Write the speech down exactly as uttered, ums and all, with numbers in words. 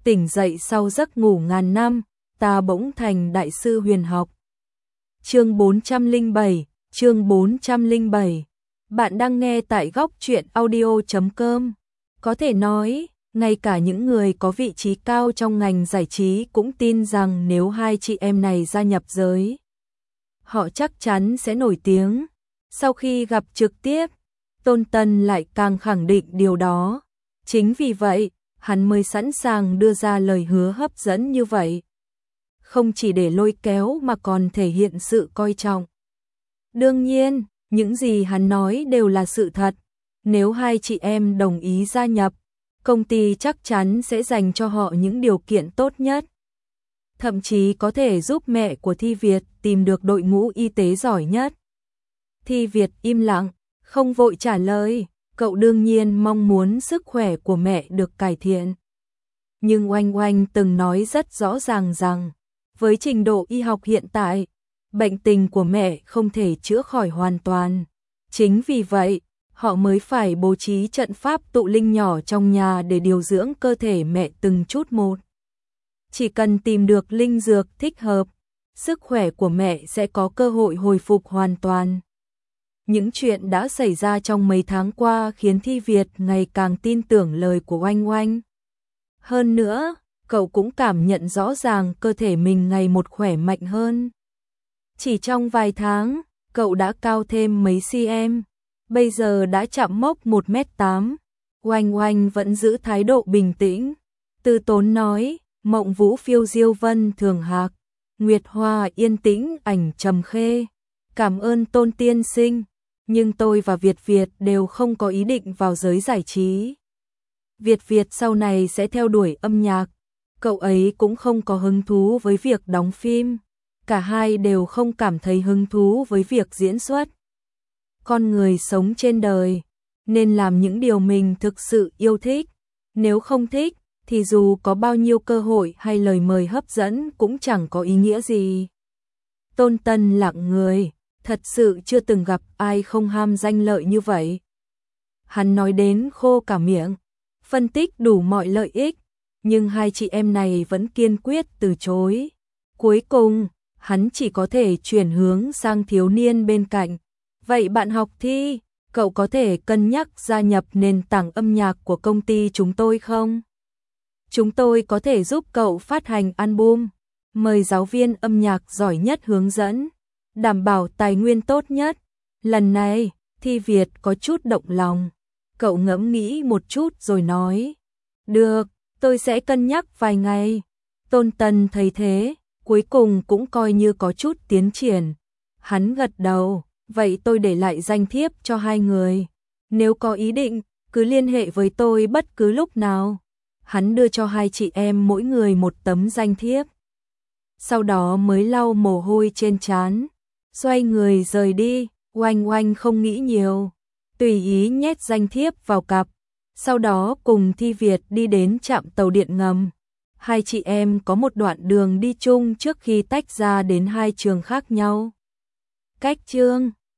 tỉnh dậy sau giấc ngủ ngàn năm, ta bỗng thành đại sư huyền học. Chương bốn trăm lẻ bảy, chương bốn trăm lẻ bảy. Bạn đang nghe tại góc truyện audio chấm com. Có thể nói, ngay cả những người có vị trí cao trong ngành giải trí cũng tin rằng nếu hai chị em này gia nhập giới, họ chắc chắn sẽ nổi tiếng. Sau khi gặp trực tiếp, Tôn Tân lại càng khẳng định điều đó. Chính vì vậy, hắn mới sẵn sàng đưa ra lời hứa hấp dẫn như vậy. Không chỉ để lôi kéo mà còn thể hiện sự coi trọng. Đương nhiên, những gì hắn nói đều là sự thật. Nếu hai chị em đồng ý gia nhập, công ty chắc chắn sẽ dành cho họ những điều kiện tốt nhất. Thậm chí có thể giúp mẹ của Thi Việt tìm được đội ngũ y tế giỏi nhất. Thi Việt im lặng, không vội trả lời. Cậu đương nhiên mong muốn sức khỏe của mẹ được cải thiện. Nhưng Oanh Oanh từng nói rất rõ ràng rằng, với trình độ y học hiện tại, bệnh tình của mẹ không thể chữa khỏi hoàn toàn. Chính vì vậy, họ mới phải bố trí trận pháp tụ linh nhỏ trong nhà để điều dưỡng cơ thể mẹ từng chút một. Chỉ cần tìm được linh dược thích hợp, sức khỏe của mẹ sẽ có cơ hội hồi phục hoàn toàn. Những chuyện đã xảy ra trong mấy tháng qua khiến Thi Việt ngày càng tin tưởng lời của Oanh Oanh. Hơn nữa, cậu cũng cảm nhận rõ ràng cơ thể mình ngày một khỏe mạnh hơn. Chỉ trong vài tháng, cậu đã cao thêm mấy cm, bây giờ đã chạm mốc một mét tám. Oanh Oanh vẫn giữ thái độ bình tĩnh, từ tốn nói, mộng vũ phiêu diêu vân thường hạc, nguyệt hoa yên tĩnh ảnh trầm khê. Cảm ơn Tôn tiên sinh, nhưng tôi và Việt Việt đều không có ý định vào giới giải trí. Việt Việt sau này sẽ theo đuổi âm nhạc, cậu ấy cũng không có hứng thú với việc đóng phim. Cả hai đều không cảm thấy hứng thú với việc diễn xuất. Con người sống trên đời, nên làm những điều mình thực sự yêu thích. Nếu không thích, thì dù có bao nhiêu cơ hội hay lời mời hấp dẫn cũng chẳng có ý nghĩa gì. Tôn Tân lặng người, thật sự chưa từng gặp ai không ham danh lợi như vậy. Hắn nói đến khô cả miệng, phân tích đủ mọi lợi ích, nhưng hai chị em này vẫn kiên quyết từ chối. Cuối cùng, hắn chỉ có thể chuyển hướng sang thiếu niên bên cạnh. Vậy bạn học Thi, cậu có thể cân nhắc gia nhập nền tảng âm nhạc của công ty chúng tôi không? Chúng tôi có thể giúp cậu phát hành album, mời giáo viên âm nhạc giỏi nhất hướng dẫn, đảm bảo tài nguyên tốt nhất. Lần này, Thi Việt có chút động lòng. Cậu ngẫm nghĩ một chút rồi nói, được, tôi sẽ cân nhắc vài ngày. Tôn Tân thấy thế, cuối cùng cũng coi như có chút tiến triển. Hắn gật đầu, vậy tôi để lại danh thiếp cho hai người. Nếu có ý định, cứ liên hệ với tôi bất cứ lúc nào. Hắn đưa cho hai chị em mỗi người một tấm danh thiếp. Sau đó mới lau mồ hôi trên trán, xoay người rời đi. Oanh Oanh không nghĩ nhiều, tùy ý nhét danh thiếp vào cặp. Sau đó cùng Thi Việt đi đến trạm tàu điện ngầm. Hai chị em có một đoạn đường đi chung trước khi tách ra đến hai trường khác nhau. Cách chương